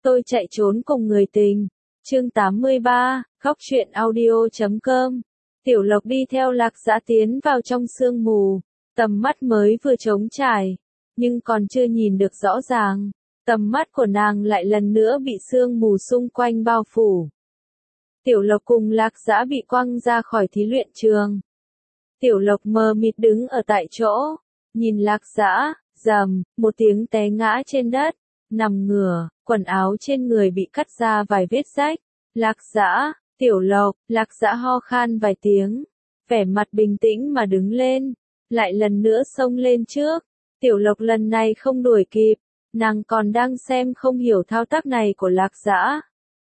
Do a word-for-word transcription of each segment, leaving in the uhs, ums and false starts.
Tôi chạy trốn cùng người tình. Chương tám mươi ba, khóc chuyện audio chấm com. Tiểu Lộc đi theo Lạc Dã tiến vào trong sương mù, tầm mắt mới vừa trống trải, nhưng còn chưa nhìn được rõ ràng, tầm mắt của nàng lại lần nữa bị sương mù xung quanh bao phủ. Tiểu Lộc cùng Lạc Dã bị quăng ra khỏi thí luyện trường. Tiểu Lộc mờ mịt đứng ở tại chỗ, nhìn Lạc Dã, rầm, một tiếng té ngã trên đất, nằm ngửa, quần áo trên người bị cắt ra vài vết rách. Lạc Dã, Tiểu Lộc, Lạc Dã ho khan vài tiếng, vẻ mặt bình tĩnh mà đứng lên, lại lần nữa xông lên trước. Tiểu Lộc lần này không đuổi kịp, nàng còn đang xem không hiểu thao tác này của Lạc Dã.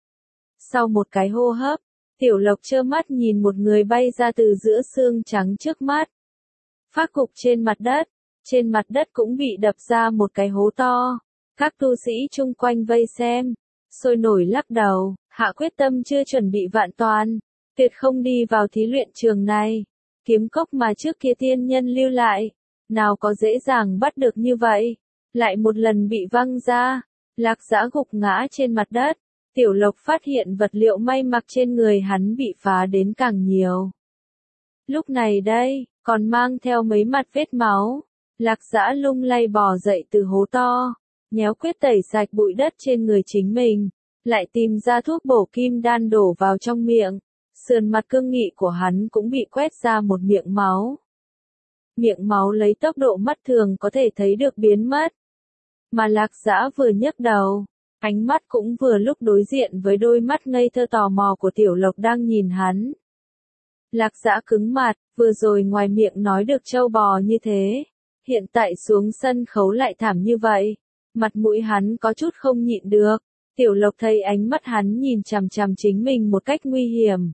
Sau một cái hô hấp, Tiểu Lộc trơ mắt nhìn một người bay ra từ giữa xương trắng trước mắt. Phát gục trên mặt đất, trên mặt đất cũng bị đập ra một cái hố to. Các tu sĩ chung quanh vây xem, sôi nổi lắc đầu, hạ quyết tâm chưa chuẩn bị vạn toàn, tuyệt không đi vào thí luyện trường này. Kiếm cốc mà trước kia tiên nhân lưu lại, nào có dễ dàng bắt được như vậy, lại một lần bị văng ra. Lạc Dã gục ngã trên mặt đất, Tiểu Lộc phát hiện vật liệu may mặc trên người hắn bị phá đến càng nhiều. Lúc này đây, còn mang theo mấy mặt vết máu. Lạc Dã lung lay bò dậy từ hố to, nhéo quyết tẩy sạch bụi đất trên người chính mình, lại tìm ra thuốc bổ kim đan đổ vào trong miệng. Sườn mặt cương nghị của hắn cũng bị quét ra một miệng máu. Miệng máu lấy tốc độ mắt thường có thể thấy được biến mất. Mà Lạc Dã vừa nhấc đầu, ánh mắt cũng vừa lúc đối diện với đôi mắt ngây thơ tò mò của Tiểu Lộc đang nhìn hắn. Lạc Dã cứng mặt, vừa rồi ngoài miệng nói được trâu bò như thế, hiện tại xuống sân khấu lại thảm như vậy, mặt mũi hắn có chút không nhịn được. Tiểu Lộc thấy ánh mắt hắn nhìn chằm chằm chính mình một cách nguy hiểm.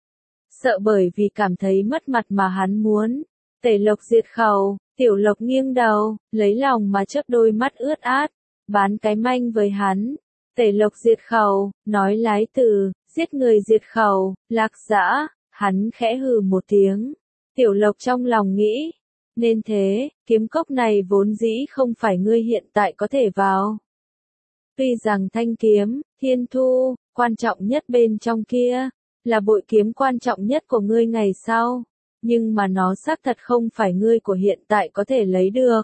Sợ bởi vì cảm thấy mất mặt mà hắn muốn tẩy Lộc diệt khẩu, Tiểu Lộc nghiêng đầu, lấy lòng mà chớp đôi mắt ướt át, bán cái manh với hắn. Tẩy Lộc diệt khẩu, nói lái từ, giết người diệt khẩu. Lạc Dã, hắn khẽ hừ một tiếng. Tiểu Lộc trong lòng nghĩ, nên thế, kiếm cốc này vốn dĩ không phải ngươi hiện tại có thể vào. Tuy rằng thanh kiếm, thiên thu, quan trọng nhất bên trong kia, là bội kiếm quan trọng nhất của ngươi ngày sau, nhưng mà nó xác thật không phải ngươi của hiện tại có thể lấy được.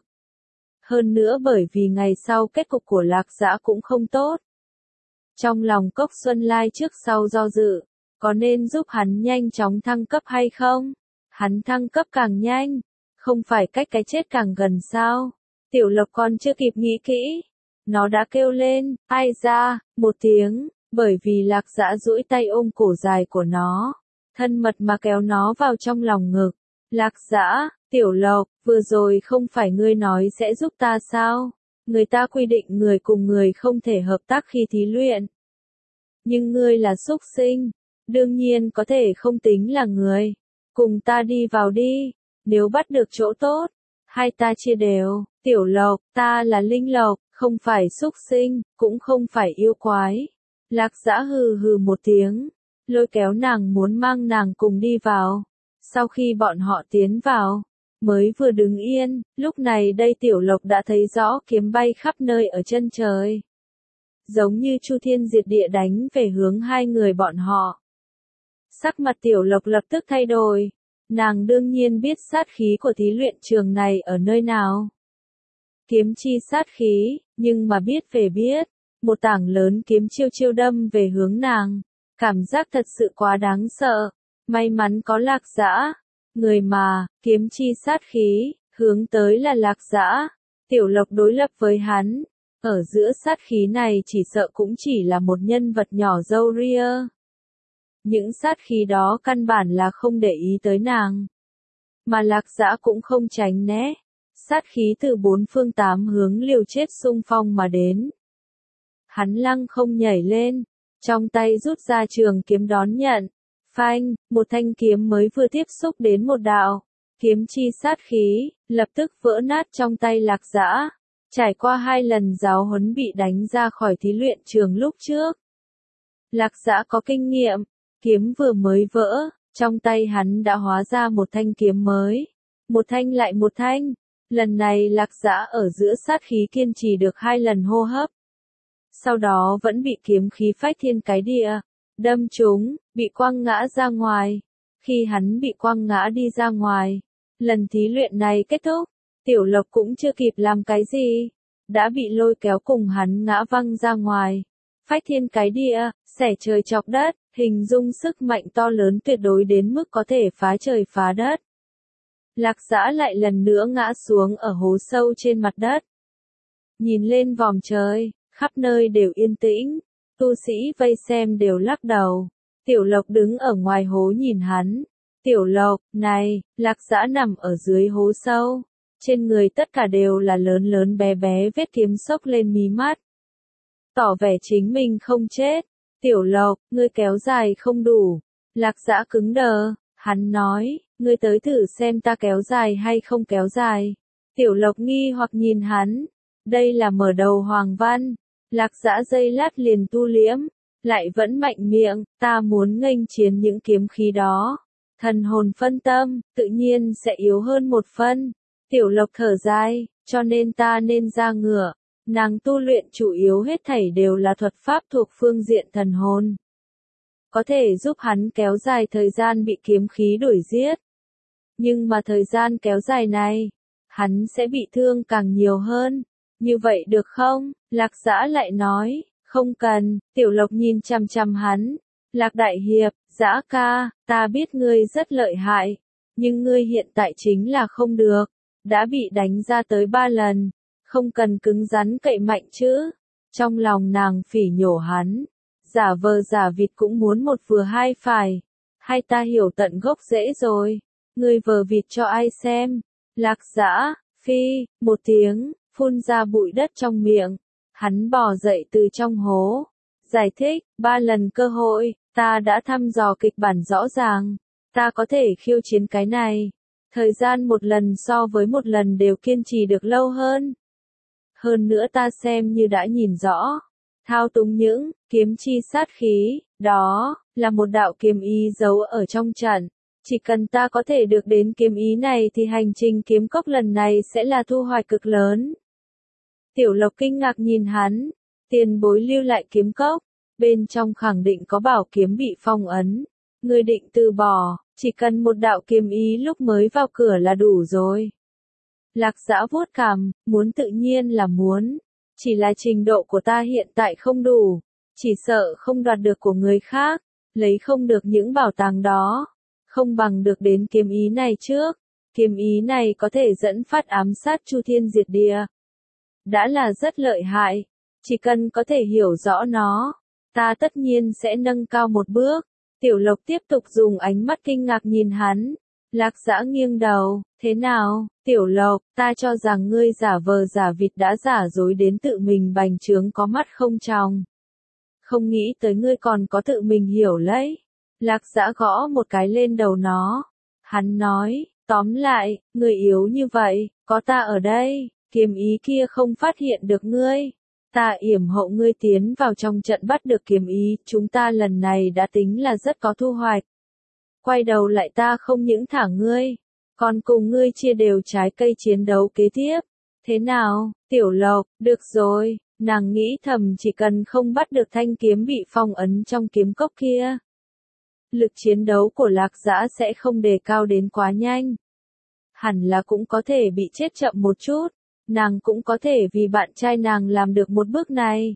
Hơn nữa bởi vì ngày sau kết cục của Lạc Dã cũng không tốt. Trong lòng Cốc Xuân Lai trước sau do dự, có nên giúp hắn nhanh chóng thăng cấp hay không? Hắn thăng cấp càng nhanh, không phải cách cái chết càng gần sao? Tiểu Lộc còn chưa kịp nghĩ kỹ, nó đã kêu lên, ai ra, một tiếng, bởi vì Lạc Dã duỗi tay ôm cổ dài của nó, thân mật mà kéo nó vào trong lòng ngực. Lạc Dã, Tiểu Lộc, vừa rồi không phải ngươi nói sẽ giúp ta sao? Người ta quy định người cùng người không thể hợp tác khi thí luyện. Nhưng ngươi là súc sinh, đương nhiên có thể không tính là người. Cùng ta đi vào đi, nếu bắt được chỗ tốt, hai ta chia đều. Tiểu Lộc, ta là linh lộc, không phải súc sinh, cũng không phải yêu quái. Lạc Dã hừ hừ một tiếng, lôi kéo nàng muốn mang nàng cùng đi vào. Sau khi bọn họ tiến vào, mới vừa đứng yên, lúc này đây Tiểu Lộc đã thấy rõ kiếm bay khắp nơi ở chân trời. Giống như Chu Thiên diệt địa đánh về hướng hai người bọn họ. Sắc mặt Tiểu Lộc lập tức thay đổi, nàng đương nhiên biết sát khí của thí luyện trường này ở nơi nào. Kiếm chi sát khí, nhưng mà biết về biết, một tảng lớn kiếm chiêu chiêu đâm về hướng nàng, cảm giác thật sự quá đáng sợ. May mắn có Lạc Dã, người mà, kiếm chi sát khí, hướng tới là Lạc Dã. Tiểu Lộc đối lập với hắn, ở giữa sát khí này chỉ sợ cũng chỉ là một nhân vật nhỏ râu ria. Những sát khí đó căn bản là không để ý tới nàng. Mà Lạc Dã cũng không tránh né. Sát khí từ bốn phương tám hướng liều chết xung phong mà đến. Hắn lăng không nhảy lên, trong tay rút ra trường kiếm đón nhận. Phanh, một thanh kiếm mới vừa tiếp xúc đến một đạo. Kiếm chi sát khí, lập tức vỡ nát trong tay Lạc Dã. Trải qua hai lần giáo huấn bị đánh ra khỏi thí luyện trường lúc trước. Lạc Dã có kinh nghiệm, kiếm vừa mới vỡ, trong tay hắn đã hóa ra một thanh kiếm mới. Một thanh lại một thanh. Lần này Lạc Dã ở giữa sát khí kiên trì được hai lần hô hấp. sau đó vẫn bị kiếm khí phách thiên cái địa, đâm trúng, bị quăng ngã ra ngoài. Khi hắn bị quăng ngã đi ra ngoài, lần thí luyện này kết thúc, Tiểu Lộc cũng chưa kịp làm cái gì, đã bị lôi kéo cùng hắn ngã văng ra ngoài. Phách thiên cái địa, xẻ trời chọc đất, hình dung sức mạnh to lớn tuyệt đối đến mức có thể phá trời phá đất. Lạc Dã lại lần nữa ngã xuống ở hố sâu trên mặt đất. Nhìn lên vòm trời, khắp nơi đều yên tĩnh, tu sĩ vây xem đều lắc đầu. Tiểu Lộc đứng ở ngoài hố nhìn hắn. Tiểu Lộc, này, Lạc Dã nằm ở dưới hố sâu. Trên người tất cả đều là lớn lớn bé bé vết kiếm xốc lên mí mắt. Tỏ vẻ chính mình không chết. Tiểu Lộc, ngươi kéo dài không đủ. Lạc Dã cứng đờ, hắn nói, ngươi tới thử xem ta kéo dài hay không kéo dài. Tiểu Lộc nghi hoặc nhìn hắn. Đây là mở đầu hoàng văn. Lạc Dã giây lát liền tu liễm, lại vẫn mạnh miệng, ta muốn nghênh chiến những kiếm khí đó. Thần hồn phân tâm, tự nhiên sẽ yếu hơn một phân. Tiểu Lộc thở dài, cho nên ta nên ra ngựa. Nàng tu luyện chủ yếu hết thảy đều là thuật pháp thuộc phương diện thần hồn. Có thể giúp hắn kéo dài thời gian bị kiếm khí đuổi giết. Nhưng mà thời gian kéo dài này, hắn sẽ bị thương càng nhiều hơn. Như vậy được không? Lạc Dã lại nói, không cần. Tiểu Lộc nhìn chằm chằm hắn. Lạc đại hiệp, Dã ca, ta biết ngươi rất lợi hại, nhưng ngươi hiện tại chính là không được, đã bị đánh ra tới ba lần, không cần cứng rắn cậy mạnh chứ. Trong lòng nàng phỉ nhổ hắn, giả vờ giả vịt cũng muốn một vừa hai phải, hay ta hiểu tận gốc rễ rồi, ngươi vờ vịt cho ai xem. Lạc Dã, phi, một tiếng, phun ra bụi đất trong miệng, hắn bò dậy từ trong hố, giải thích, ba lần cơ hội, ta đã thăm dò kịch bản rõ ràng, ta có thể khiêu chiến cái này, thời gian một lần so với một lần đều kiên trì được lâu hơn. Hơn nữa ta xem như đã nhìn rõ, thao túng những kiếm chi sát khí, đó là một đạo kiếm ý giấu ở trong trận. Chỉ cần ta có thể được đến kiếm ý này thì hành trình kiếm cốc lần này sẽ là thu hoạch cực lớn. Tiểu Lộc kinh ngạc nhìn hắn, tiền bối lưu lại kiếm cốc, bên trong khẳng định có bảo kiếm bị phong ấn. Ngươi định từ bỏ, chỉ cần một đạo kiếm ý lúc mới vào cửa là đủ rồi. Lạc Dã vuốt cằm, muốn tự nhiên là muốn, chỉ là trình độ của ta hiện tại không đủ, chỉ sợ không đoạt được của người khác, lấy không được những bảo tàng đó, không bằng được đến kiếm ý này trước. Kiếm ý này có thể dẫn phát ám sát chu thiên diệt địa. Đã là rất lợi hại, chỉ cần có thể hiểu rõ nó, ta tất nhiên sẽ nâng cao một bước. Tiểu Lộc tiếp tục dùng ánh mắt kinh ngạc nhìn hắn. Lạc Dã nghiêng đầu, thế nào, Tiểu Lộc, ta cho rằng ngươi giả vờ giả vịt đã giả dối đến tự mình bành trướng có mắt không tròng. Không nghĩ tới ngươi còn có tự mình hiểu lấy. Lạc Dã gõ một cái lên đầu nó. Hắn nói, tóm lại, ngươi yếu như vậy, có ta ở đây, kiếm ý kia không phát hiện được ngươi. Ta yểm hộ ngươi tiến vào trong trận bắt được kiếm ý, chúng ta lần này đã tính là rất có thu hoạch. Quay đầu lại ta không những thả ngươi, còn cùng ngươi chia đều trái cây chiến đấu kế tiếp. Thế nào, Tiểu Lộc, được rồi, nàng nghĩ thầm chỉ cần không bắt được thanh kiếm bị phong ấn trong kiếm cốc kia. Lực chiến đấu của Lạc Dã sẽ không đề cao đến quá nhanh. Hẳn là cũng có thể bị chết chậm một chút. Nàng cũng có thể vì bạn trai nàng làm được một bước này.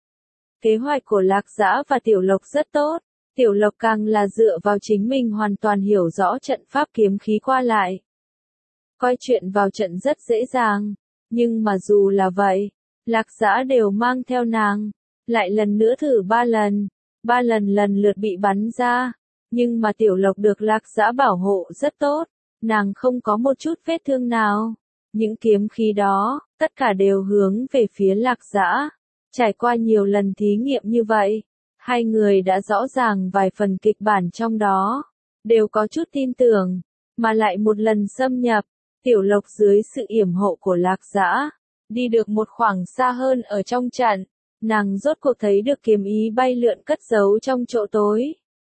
Kế hoạch của Lạc Dã và Tiểu Lộc rất tốt. Tiểu Lộc càng là dựa vào chính mình hoàn toàn hiểu rõ trận pháp kiếm khí qua lại. Coi chuyện vào trận rất dễ dàng. Nhưng mà dù là vậy, Lạc Dã đều mang theo nàng. Lại lần nữa thử ba lần. Ba lần lần lượt bị bắn ra. Nhưng mà Tiểu Lộc được Lạc Dã bảo hộ rất tốt. Nàng không có một chút vết thương nào. Những kiếm khí đó, tất cả đều hướng về phía Lạc Dã. Trải qua nhiều lần thí nghiệm như vậy, hai người đã rõ ràng vài phần kịch bản trong đó, đều có chút tin tưởng, mà lại một lần xâm nhập, Tiểu Lộc dưới sự yểm hộ của Lạc Dã, đi được một khoảng xa hơn ở trong trận, nàng rốt cuộc thấy được kiếm ý bay lượn cất giấu trong chỗ tối.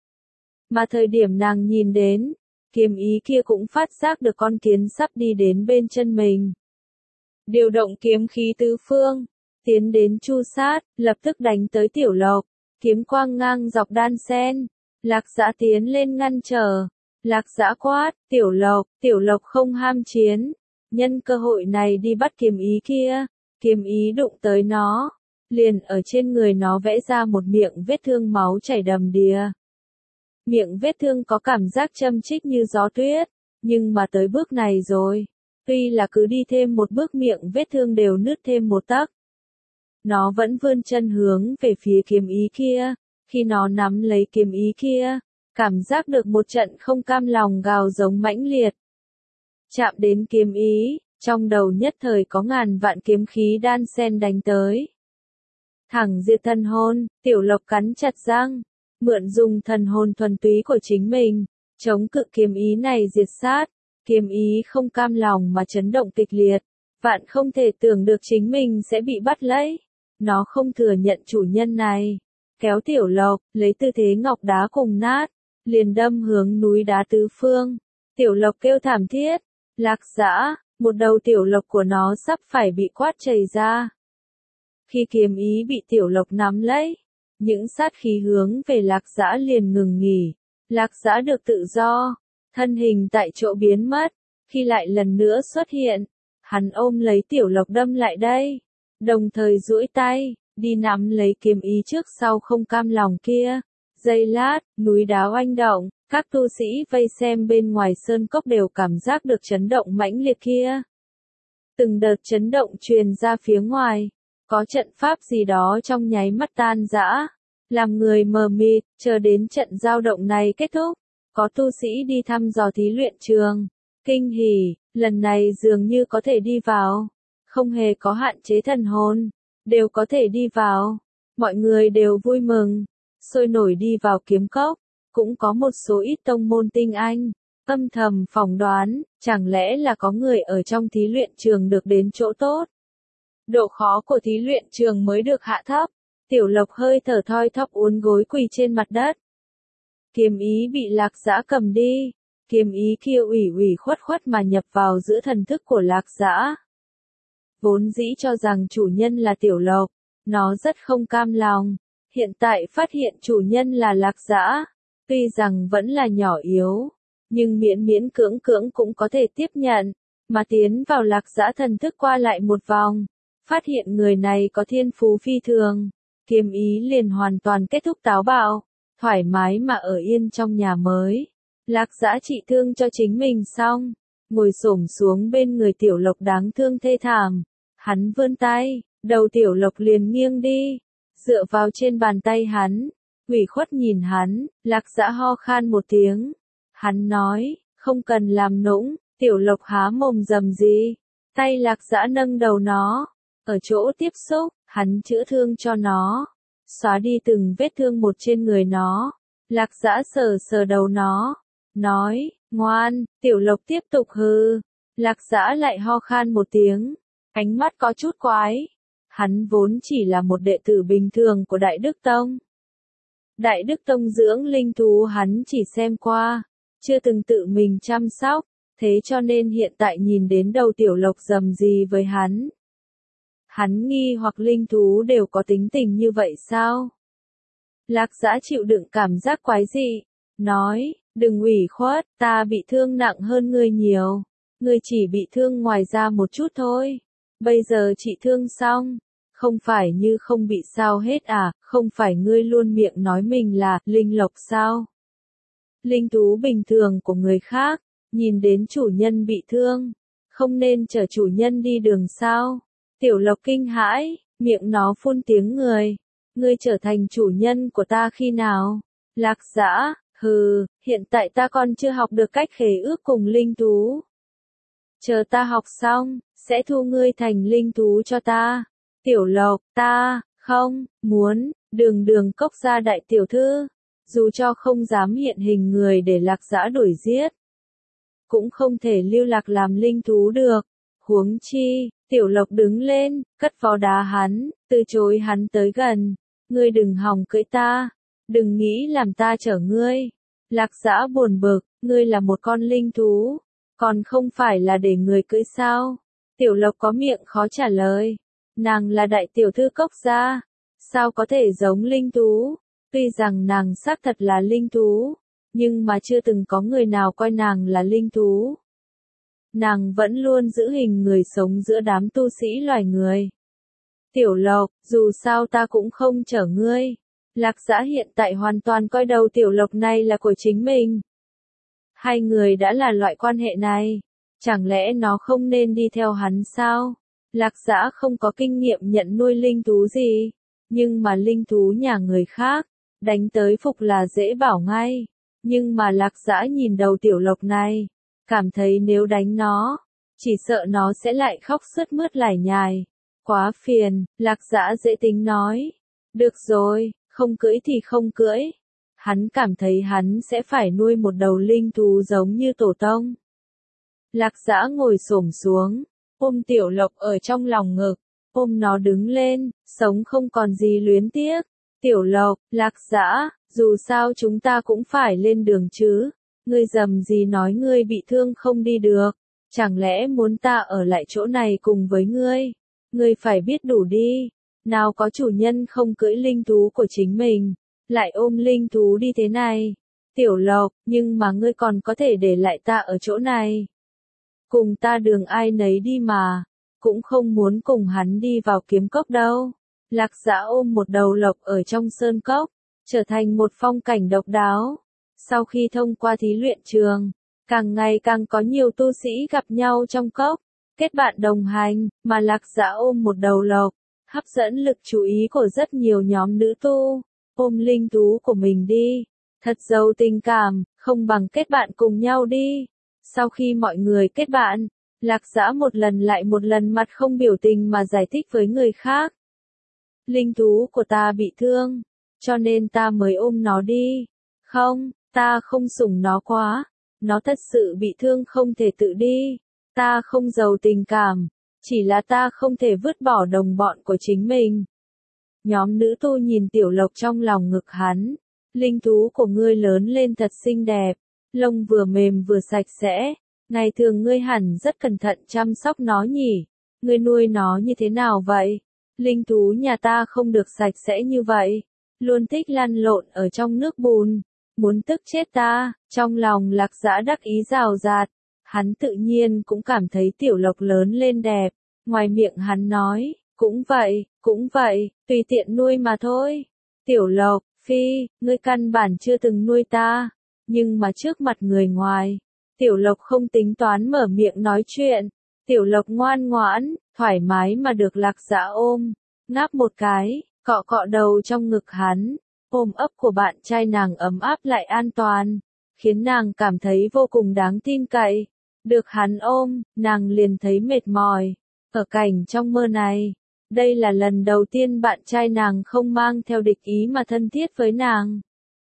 Mà thời điểm nàng nhìn đến, kiếm ý kia cũng phát giác được con kiến sắp đi đến bên chân mình. Điều động kiếm khí tứ phương, tiến đến chu sát, lập tức đánh tới Tiểu Lộc, kiếm quang ngang dọc đan sen. Lạc Dã tiến lên ngăn trở. Lạc Dã quát, Tiểu Lộc, Tiểu Lộc không ham chiến, nhân cơ hội này đi bắt kiếm ý kia. Kiếm ý đụng tới nó, liền ở trên người nó vẽ ra một miệng vết thương máu chảy đầm đìa. Miệng vết thương có cảm giác châm chích như gió tuyết, nhưng mà tới bước này rồi, tuy là cứ đi thêm một bước miệng vết thương đều nứt thêm một tấc. Nó vẫn vươn chân hướng về phía kiếm ý kia, khi nó nắm lấy kiếm ý kia, cảm giác được một trận không cam lòng gào giống mãnh liệt. Chạm đến kiếm ý, trong đầu nhất thời có ngàn vạn kiếm khí đan sen đánh tới. Thẳng diệt thần hồn, Tiểu Lộc cắn chặt răng, mượn dùng thần hồn thuần túy của chính mình, chống cự kiếm ý này diệt sát. Kiếm ý không cam lòng mà chấn động kịch liệt, vạn không thể tưởng được chính mình sẽ bị bắt lấy. Nó không thừa nhận chủ nhân này, kéo Tiểu Lộc, lấy tư thế ngọc đá cùng nát, liền đâm hướng núi đá tứ phương. Tiểu Lộc kêu thảm thiết, Lạc Dã, một đầu Tiểu Lộc của nó sắp phải bị quát chảy ra. Khi kiếm ý bị Tiểu Lộc nắm lấy, những sát khí hướng về Lạc Dã liền ngừng nghỉ. Lạc Dã được tự do, thân hình tại chỗ biến mất, khi lại lần nữa xuất hiện, hắn ôm lấy Tiểu Lộc đâm lại đây, đồng thời duỗi tay, đi nắm lấy kiếm ý trước sau không cam lòng kia. Giây lát, núi đá oanh động, các tu sĩ vây xem bên ngoài sơn cốc đều cảm giác được chấn động mãnh liệt kia. Từng đợt chấn động truyền ra phía ngoài, có trận pháp gì đó trong nháy mắt tan rã, làm người mờ mịt, chờ đến trận giao động này kết thúc. Có tu sĩ đi thăm dò thí luyện trường, kinh hỉ, lần này dường như có thể đi vào, không hề có hạn chế thần hồn, đều có thể đi vào. Mọi người đều vui mừng, sôi nổi đi vào kiếm cốc, cũng có một số ít tông môn tinh anh, âm thầm phỏng đoán, chẳng lẽ là có người ở trong thí luyện trường được đến chỗ tốt. Độ khó của thí luyện trường mới được hạ thấp, Tiểu Lộc hơi thở thoi thóp uốn gối quỳ trên mặt đất. Kiếm ý bị Lạc Dã cầm đi, kiếm ý kia ủy ủy khuất khuất mà nhập vào giữa thần thức của Lạc Dã. Vốn dĩ cho rằng chủ nhân là Tiểu Lộc, nó rất không cam lòng, hiện tại phát hiện chủ nhân là Lạc Dã, tuy rằng vẫn là nhỏ yếu, nhưng miễn miễn cưỡng cưỡng cũng có thể tiếp nhận, mà tiến vào Lạc Dã thần thức qua lại một vòng, phát hiện người này có thiên phú phi thường, kiếm ý liền hoàn toàn kết thúc táo bạo. Thoải mái mà ở yên trong nhà mới. Lạc Dã trị thương cho chính mình xong, ngồi xổm xuống bên người Tiểu Lộc đáng thương thê thảm. Hắn vươn tay, đầu Tiểu Lộc liền nghiêng đi, dựa vào trên bàn tay hắn, ủy khuất nhìn hắn. Lạc Dã ho khan một tiếng. Hắn nói, không cần làm nũng. Tiểu Lộc há mồm rầm gì. Tay Lạc Dã nâng đầu nó, ở chỗ tiếp xúc, hắn chữa thương cho nó, xóa đi từng vết thương một trên người nó. Lạc Dã sờ sờ đầu nó, nói, ngoan. Tiểu Lộc tiếp tục hừ. Lạc Dã lại ho khan một tiếng, ánh mắt có chút quái. Hắn vốn chỉ là một đệ tử bình thường của Đại Đức Tông. Đại Đức Tông dưỡng linh thú hắn chỉ xem qua, chưa từng tự mình chăm sóc, thế cho nên hiện tại nhìn đến đầu Tiểu Lộc rầm gì với hắn. Hắn nghi hoặc linh thú đều có tính tình như vậy sao? Lạc Dã chịu đựng cảm giác quái dị, nói, đừng ủy khuất, ta bị thương nặng hơn ngươi nhiều. Ngươi chỉ bị thương ngoài da một chút thôi. Bây giờ trị thương xong, không phải như không bị sao hết à, không phải ngươi luôn miệng nói mình là linh lộc sao? Linh thú bình thường của người khác, nhìn đến chủ nhân bị thương, không nên chở chủ nhân đi đường sao? Tiểu Lộc kinh hãi, miệng nó phun tiếng người. Ngươi trở thành chủ nhân của ta khi nào? Lạc Dã, hừ, hiện tại ta còn chưa học được cách khế ước cùng linh thú. Chờ ta học xong, sẽ thu ngươi thành linh thú cho ta. Tiểu Lộc, ta, không, muốn, đường đường cốc gia đại tiểu thư. Dù cho không dám hiện hình người để Lạc Dã đuổi giết, cũng không thể lưu lạc làm linh thú được. Huống chi, Tiểu Lộc đứng lên, cất vào đá hắn, từ chối hắn tới gần. Ngươi đừng hòng cưỡi ta, đừng nghĩ làm ta chở ngươi. Lạc Dã buồn bực, ngươi là một con linh thú, còn không phải là để người cưỡi sao? Tiểu Lộc có miệng khó trả lời. Nàng là đại tiểu thư Cốc gia, sao có thể giống linh thú? Tuy rằng nàng xác thật là linh thú, nhưng mà chưa từng có người nào coi nàng là linh thú. Nàng vẫn luôn giữ hình người sống giữa đám tu sĩ loài người. Tiểu Lộc, dù sao ta cũng không chở ngươi. Lạc Dã hiện tại hoàn toàn coi đầu Tiểu Lộc này là của chính mình. Hai người đã là loại quan hệ này, chẳng lẽ nó không nên đi theo hắn sao? Lạc Dã không có kinh nghiệm nhận nuôi linh thú gì, nhưng mà linh thú nhà người khác, đánh tới phục là dễ bảo ngay. Nhưng mà Lạc Dã nhìn đầu Tiểu Lộc này, cảm thấy nếu đánh nó, chỉ sợ nó sẽ lại khóc sướt mướt lải nhải. Quá phiền, Lạc Dã dễ tính nói. Được rồi, không cưỡi thì không cưỡi. Hắn cảm thấy hắn sẽ phải nuôi một đầu linh thú giống như tổ tông. Lạc Dã ngồi xổm xuống, ôm Tiểu Lộc ở trong lòng ngực, ôm nó đứng lên, sống không còn gì luyến tiếc. Tiểu Lộc, Lạc Dã, dù sao chúng ta cũng phải lên đường chứ. Ngươi dầm gì nói ngươi bị thương không đi được, chẳng lẽ muốn ta ở lại chỗ này cùng với ngươi? Ngươi phải biết đủ đi, nào có chủ nhân không cưỡi linh thú của chính mình, lại ôm linh thú đi thế này. Tiểu Lộc, nhưng mà ngươi còn có thể để lại ta ở chỗ này. Cùng ta đường ai nấy đi mà, cũng không muốn cùng hắn đi vào kiếm cốc đâu. Lạc Dã ôm một đầu lộc ở trong sơn cốc, trở thành một phong cảnh độc đáo. Sau khi thông qua thí luyện trường, càng ngày càng có nhiều tu sĩ gặp nhau trong cốc, kết bạn đồng hành, mà Lạc Dã ôm một đầu lộc, hấp dẫn lực chú ý của rất nhiều nhóm nữ tu. Ôm linh thú của mình đi, thật giàu tình cảm, không bằng kết bạn cùng nhau đi. Sau khi mọi người kết bạn, Lạc Dã một lần lại một lần mặt không biểu tình mà giải thích với người khác. Linh thú của ta bị thương, cho nên ta mới ôm nó đi. Không, ta không sủng nó quá, nó thật sự bị thương không thể tự đi. Ta không giàu tình cảm, chỉ là ta không thể vứt bỏ đồng bọn của chính mình. Nhóm nữ tu nhìn Tiểu Lộc trong lòng ngực hắn. Linh thú của ngươi lớn lên thật xinh đẹp, lông vừa mềm vừa sạch sẽ. Ngày thường ngươi hẳn rất cẩn thận chăm sóc nó nhỉ? Ngươi nuôi nó như thế nào vậy? Linh thú nhà ta không được sạch sẽ như vậy, luôn thích lăn lộn ở trong nước bùn, muốn tức chết ta. Trong lòng Lạc Dã đắc ý rào rạt, hắn tự nhiên cũng cảm thấy Tiểu Lộc lớn lên đẹp, ngoài miệng hắn nói, cũng vậy, cũng vậy, tùy tiện nuôi mà thôi. Tiểu Lộc, phi, ngươi căn bản chưa từng nuôi ta, nhưng mà trước mặt người ngoài, Tiểu Lộc không tính toán mở miệng nói chuyện. Tiểu Lộc ngoan ngoãn, thoải mái mà được Lạc Dã ôm, ngáp một cái, cọ cọ đầu trong ngực hắn. Ôm ấp của bạn trai nàng ấm áp lại an toàn, khiến nàng cảm thấy vô cùng đáng tin cậy. Được hắn ôm, nàng liền thấy mệt mỏi. Ở cảnh trong mơ này, đây là lần đầu tiên bạn trai nàng không mang theo địch ý mà thân thiết với nàng.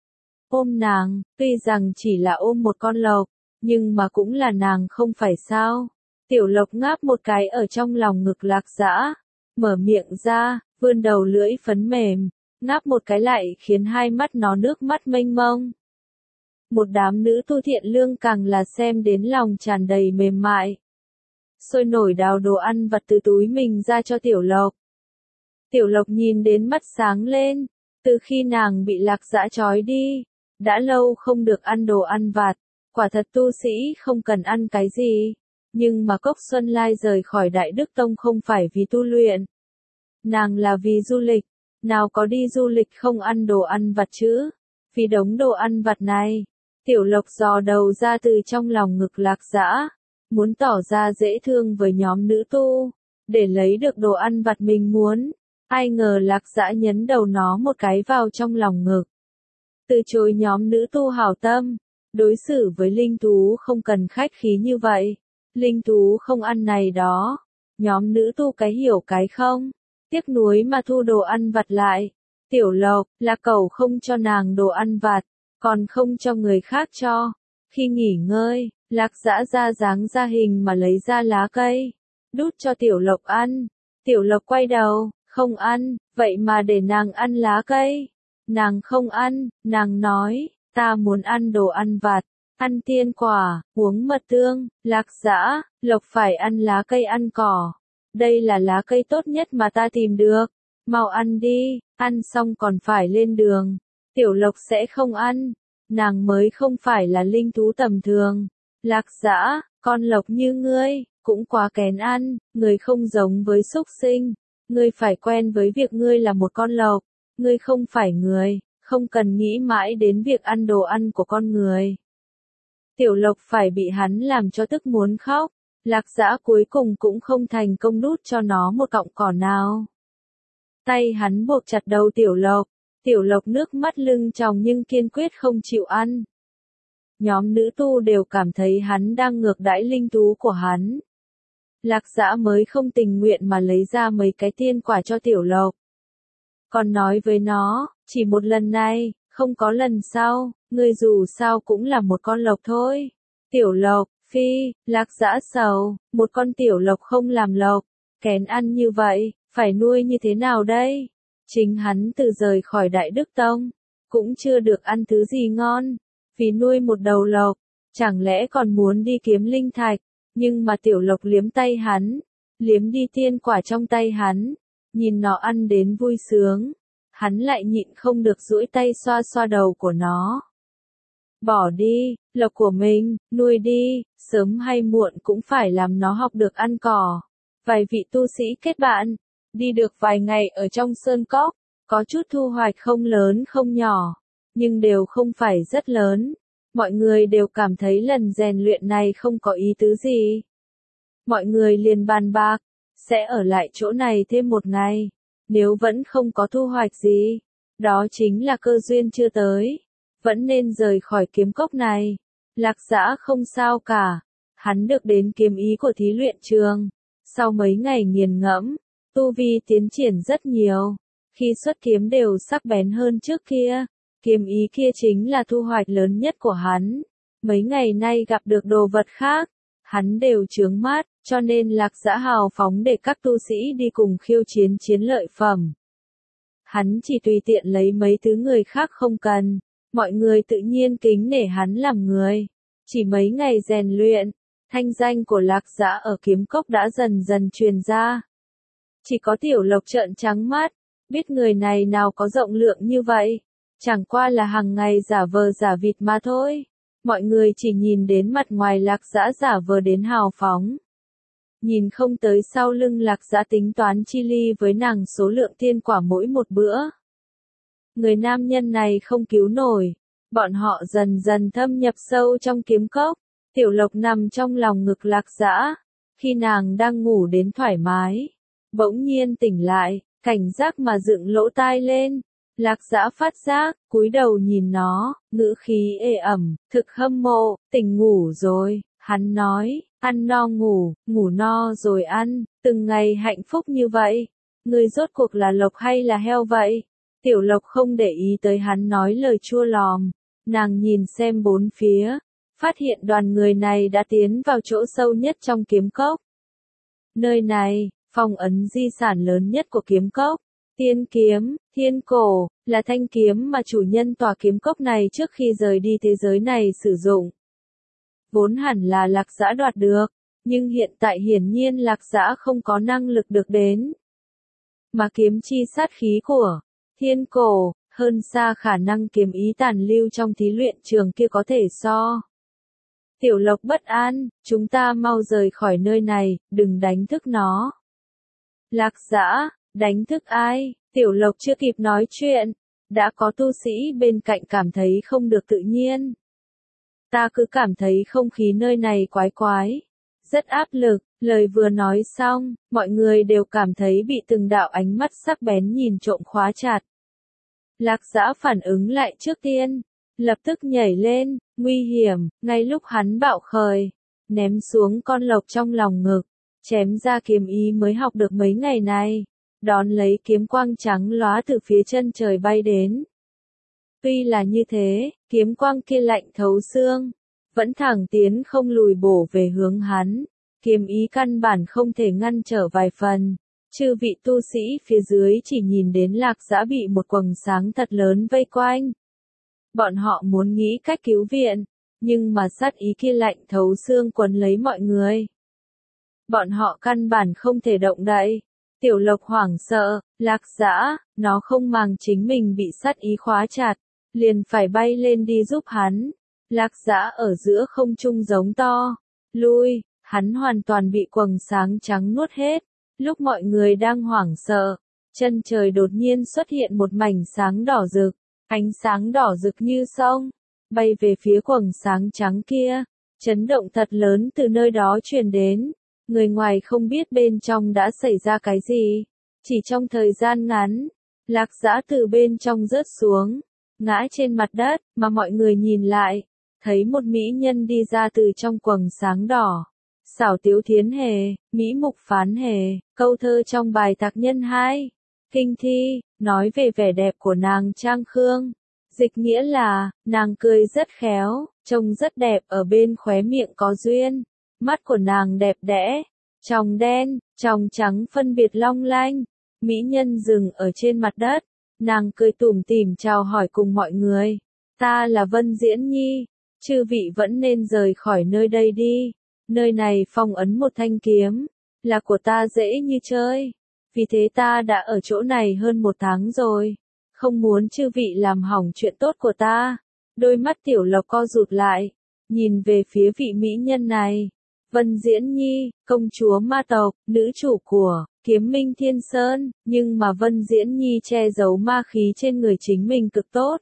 Ôm nàng, tuy rằng chỉ là ôm một con lộc, nhưng mà cũng là nàng không phải sao. Tiểu Lộc ngáp một cái ở trong lòng ngực Lạc Dã, mở miệng ra, vươn đầu lưỡi phấn mềm, ngáp một cái lại khiến hai mắt nó nước mắt mênh mông. Một đám nữ tu thiện lương càng là xem đến lòng tràn đầy mềm mại. Sôi nổi đào đồ ăn vặt từ túi mình ra cho Tiểu Lộc. Tiểu Lộc nhìn đến mắt sáng lên, từ khi nàng bị Lạc Dã trói đi, đã lâu không được ăn đồ ăn vặt, quả thật tu sĩ không cần ăn cái gì. Nhưng mà Cốc Xuân Lai rời khỏi Đại Đức Tông không phải vì tu luyện. Nàng là vì du lịch, nào có đi du lịch không ăn đồ ăn vặt chứ. Vì đống đồ ăn vặt này, Tiểu Lộc dò đầu ra từ trong lòng ngực Lạc Dã, muốn tỏ ra dễ thương với nhóm nữ tu, để lấy được đồ ăn vặt mình muốn. Ai ngờ Lạc Dã nhấn đầu nó một cái vào trong lòng ngực. Từ chối nhóm nữ tu hảo tâm, đối xử với linh thú không cần khách khí như vậy. Linh thú không ăn này đó. Nhóm nữ tu cái hiểu cái không. Tiếc nuối mà thu đồ ăn vặt lại. Tiểu Lộc, là cậu không cho nàng đồ ăn vặt, còn không cho người khác cho. Khi nghỉ ngơi, Lạc Dã ra dáng ra hình mà lấy ra lá cây, đút cho Tiểu Lộc ăn. Tiểu Lộc quay đầu, không ăn, vậy mà để nàng ăn lá cây. Nàng không ăn, nàng nói, ta muốn ăn đồ ăn vặt. Ăn tiên quả, uống mật tương. Lạc Dã, Lộc phải ăn lá cây ăn cỏ. đây là lá cây tốt nhất mà ta tìm được. Mau ăn đi, ăn xong còn phải lên đường. Tiểu Lộc sẽ không ăn, nàng mới không phải là linh thú tầm thường. Lạc Dã, con lộc như ngươi, cũng quá kén ăn, người không giống với súc sinh. Ngươi phải quen với việc ngươi là một con lộc, ngươi không phải người, không cần nghĩ mãi đến việc ăn đồ ăn của con người. Tiểu Lộc phải bị hắn làm cho tức muốn khóc. Lạc Dã cuối cùng cũng không thành công đút cho nó một cọng cỏ nào. Tay hắn buộc chặt đầu Tiểu Lộc, Tiểu Lộc nước mắt lưng tròng nhưng kiên quyết không chịu ăn. Nhóm nữ tu đều cảm thấy hắn đang ngược đãi linh thú của hắn. Lạc Dã mới không tình nguyện mà lấy ra mấy cái tiên quả cho Tiểu Lộc. Còn nói với nó, chỉ một lần này, không có lần sau, ngươi dù sao cũng là một con lộc thôi. Tiểu Lộc, phi, Lạc Dã sầu, một con Tiểu Lộc không làm lộc, kén ăn như vậy, phải nuôi như thế nào đây? Chính hắn từ rời khỏi Đại Đức Tông, cũng chưa được ăn thứ gì ngon, vì nuôi một đầu lộc, chẳng lẽ còn muốn đi kiếm linh thạch, nhưng mà Tiểu Lộc liếm tay hắn, liếm đi tiên quả trong tay hắn, nhìn nó ăn đến vui sướng, hắn lại nhịn không được duỗi tay xoa xoa đầu của nó. Bỏ đi, lộc của mình, nuôi đi, sớm hay muộn cũng phải làm nó học được ăn cỏ. Vài vị tu sĩ kết bạn, đi được vài ngày ở trong sơn cốc, có chút thu hoạch không lớn không nhỏ, nhưng đều không phải rất lớn. Mọi người đều cảm thấy lần rèn luyện này không có ý tứ gì. Mọi người liền bàn bạc, sẽ ở lại chỗ này thêm một ngày, nếu vẫn không có thu hoạch gì, đó chính là cơ duyên chưa tới, vẫn nên rời khỏi kiếm cốc này. Lạc Dã không sao cả, hắn được đến kiếm ý của thí luyện trường, sau mấy ngày nghiền ngẫm, tu vi tiến triển rất nhiều, khi xuất kiếm đều sắc bén hơn trước kia. Kiếm ý kia chính là thu hoạch lớn nhất của hắn. Mấy ngày nay gặp được đồ vật khác, hắn đều chướng mắt, cho nên Lạc Dã hào phóng để các tu sĩ đi cùng khiêu chiến chiến lợi phẩm. Hắn chỉ tùy tiện lấy mấy thứ người khác không cần, mọi người tự nhiên kính nể hắn làm người. Chỉ mấy ngày rèn luyện, thanh danh của Lạc Dã ở kiếm cốc đã dần dần truyền ra. Chỉ có Tiểu Lộc trợn trắng mắt, biết người này nào có rộng lượng như vậy. Chẳng qua là hàng ngày giả vờ giả vịt mà thôi. Mọi người chỉ nhìn đến mặt ngoài Lạc Dã giả vờ đến hào phóng. Nhìn không tới sau lưng Lạc Dã tính toán chi ly với nàng số lượng tiên quả mỗi một bữa. Người nam nhân này không cứu nổi. Bọn họ dần dần thâm nhập sâu trong kiếm cốc. Tiểu Lộc nằm trong lòng ngực Lạc Dã. Khi nàng đang ngủ đến thoải mái, bỗng nhiên tỉnh lại, cảnh giác mà dựng lỗ tai lên. Lạc Dã phát giác, cúi đầu nhìn nó, ngữ khí ê ẩm, thực hâm mộ, tỉnh ngủ rồi, hắn nói, ăn no ngủ, ngủ no rồi ăn, từng ngày hạnh phúc như vậy. Người rốt cuộc là lộc hay là heo vậy? Tiểu Lộc không để ý tới hắn nói lời chua lòm, nàng nhìn xem bốn phía, phát hiện đoàn người này đã tiến vào chỗ sâu nhất trong kiếm cốc. Nơi này, phong ấn di sản lớn nhất của kiếm cốc. Tiên kiếm, thiên cổ, là thanh kiếm mà chủ nhân tòa kiếm cốc này trước khi rời đi thế giới này sử dụng. Vốn hẳn là Lạc Dã đoạt được, nhưng hiện tại hiển nhiên Lạc Dã không có năng lực được đến. Mà kiếm chi sát khí của thiên cổ, hơn xa khả năng kiếm ý tàn lưu trong thí luyện trường kia có thể so. Tiểu Lộc bất an, chúng ta mau rời khỏi nơi này, đừng đánh thức nó. Lạc Dã, đánh thức ai? Tiểu Lộc chưa kịp nói chuyện, đã có tu sĩ bên cạnh cảm thấy không được tự nhiên. Ta cứ cảm thấy không khí nơi này quái quái, rất áp lực. Lời vừa nói xong, mọi người đều cảm thấy bị từng đạo ánh mắt sắc bén nhìn trộm khóa chặt. Lạc Dã phản ứng lại trước tiên, lập tức nhảy lên, nguy hiểm, ngay lúc hắn bạo khởi, ném xuống con lộc trong lòng ngực, chém ra kiếm ý mới học được mấy ngày nay, đón lấy kiếm quang trắng lóa từ phía chân trời bay đến. Tuy là như thế, kiếm quang kia lạnh thấu xương, vẫn thẳng tiến không lùi bổ về hướng hắn, kiếm ý căn bản không thể ngăn trở vài phần. Chư vị tu sĩ phía dưới chỉ nhìn đến Lạc Dã bị một quầng sáng thật lớn vây quanh. Bọn họ muốn nghĩ cách cứu viện, nhưng mà sát ý kia lạnh thấu xương quấn lấy mọi người. bọn họ căn bản không thể động đậy. Tiểu Lộc hoảng sợ, Lạc Dã, nó không màng chính mình bị sát ý khóa chặt, liền phải bay lên đi giúp hắn. Lạc Dã ở giữa không trung giống to, lui, hắn hoàn toàn bị quầng sáng trắng nuốt hết. Lúc mọi người đang hoảng sợ, chân trời đột nhiên xuất hiện một mảnh sáng đỏ rực, ánh sáng đỏ rực như sông, bay về phía quầng sáng trắng kia. Chấn động thật lớn từ nơi đó truyền đến, người ngoài không biết bên trong đã xảy ra cái gì. Chỉ trong thời gian ngắn, Lạc Dã từ bên trong rớt xuống, ngã trên mặt đất, mà mọi người nhìn lại, thấy một mỹ nhân đi ra từ trong quầng sáng đỏ. Xảo Tiếu Thiến Hề, Mỹ Mục Phán Hề, câu thơ trong bài Tạc Nhân hai, Kinh Thi, nói về vẻ đẹp của nàng Trang Khương. Dịch nghĩa là, nàng cười rất khéo, trông rất đẹp ở bên khóe miệng có duyên. Mắt của nàng đẹp đẽ, tròng đen, tròng trắng phân biệt long lanh. Mỹ nhân dừng ở trên mặt đất, nàng cười tủm tỉm chào hỏi cùng mọi người. Ta là Vân Diễn Nhi, chư vị vẫn nên rời khỏi nơi đây đi. Nơi này phong ấn một thanh kiếm, là của ta dễ như chơi. Vì thế ta đã ở chỗ này hơn một tháng rồi. Không muốn chư vị làm hỏng chuyện tốt của ta. Đôi mắt Tiểu Lộc co rụt lại, nhìn về phía vị mỹ nhân này. Vân Diễn Nhi, công chúa ma tộc, nữ chủ của Kiếm Minh Thiên Sơn, nhưng mà Vân Diễn Nhi che giấu ma khí trên người chính mình cực tốt.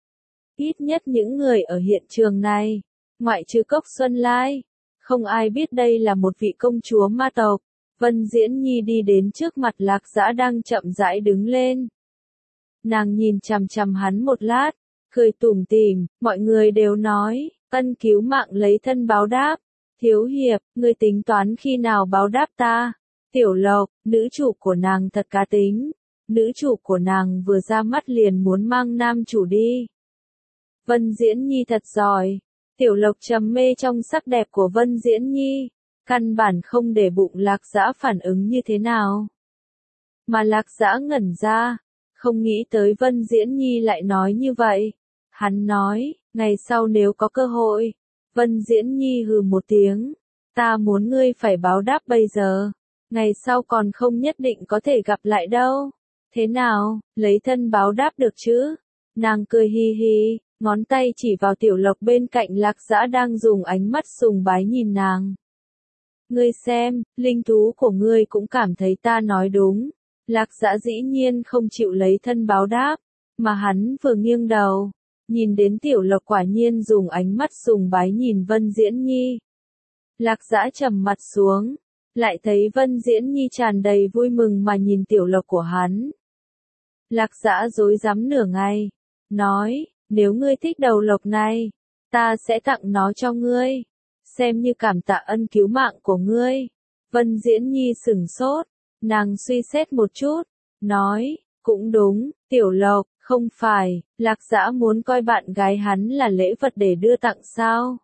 Ít nhất những người ở hiện trường này, ngoại trừ Cốc Xuân Lai, không ai biết đây là một vị công chúa ma tộc. Vân Diễn Nhi đi đến trước mặt Lạc Dã đang chậm rãi đứng lên. Nàng nhìn chằm chằm hắn một lát, cười tủm tỉm, mọi người đều nói, ân cứu mạng lấy thân báo đáp. Thiếu hiệp, ngươi tính toán khi nào báo đáp ta? Tiểu Lộc, nữ chủ của nàng thật cá tính. Nữ chủ của nàng vừa ra mắt liền muốn mang nam chủ đi. Vân Diễn Nhi thật giỏi. Tiểu Lộc trầm mê trong sắc đẹp của Vân Diễn Nhi, căn bản không để bụng Lạc Dã phản ứng như thế nào. Mà Lạc Dã ngẩn ra, không nghĩ tới Vân Diễn Nhi lại nói như vậy. Hắn nói, ngày sau nếu có cơ hội. Vân Diễn Nhi hừ một tiếng, ta muốn ngươi phải báo đáp bây giờ, ngày sau còn không nhất định có thể gặp lại đâu. Thế nào, lấy thân báo đáp được chứ? Nàng cười hi hi, ngón tay chỉ vào Tiểu Lộc bên cạnh Lạc Dã đang dùng ánh mắt sùng bái nhìn nàng. Ngươi xem, linh thú của ngươi cũng cảm thấy ta nói đúng. Lạc Dã dĩ nhiên không chịu lấy thân báo đáp, mà hắn vừa nghiêng đầu, nhìn đến Tiểu Lộc quả nhiên dùng ánh mắt sùng bái nhìn Vân Diễn Nhi. Lạc Dã trầm mặt xuống, lại thấy Vân Diễn Nhi tràn đầy vui mừng mà nhìn Tiểu Lộc của hắn. Lạc Dã rối rắm nửa ngày, nói, nếu ngươi thích đầu lộc này, ta sẽ tặng nó cho ngươi, xem như cảm tạ ân cứu mạng của ngươi. Vân Diễn Nhi sửng sốt, nàng suy xét một chút, nói, cũng đúng, Tiểu Lộc, không phải, Lạc Dã muốn coi bạn gái hắn là lễ vật để đưa tặng sao?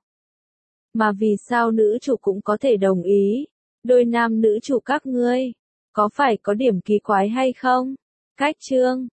Mà vì sao nữ chủ cũng có thể đồng ý? Đôi nam nữ chủ các ngươi, có phải có điểm kỳ quái hay không? Cách chương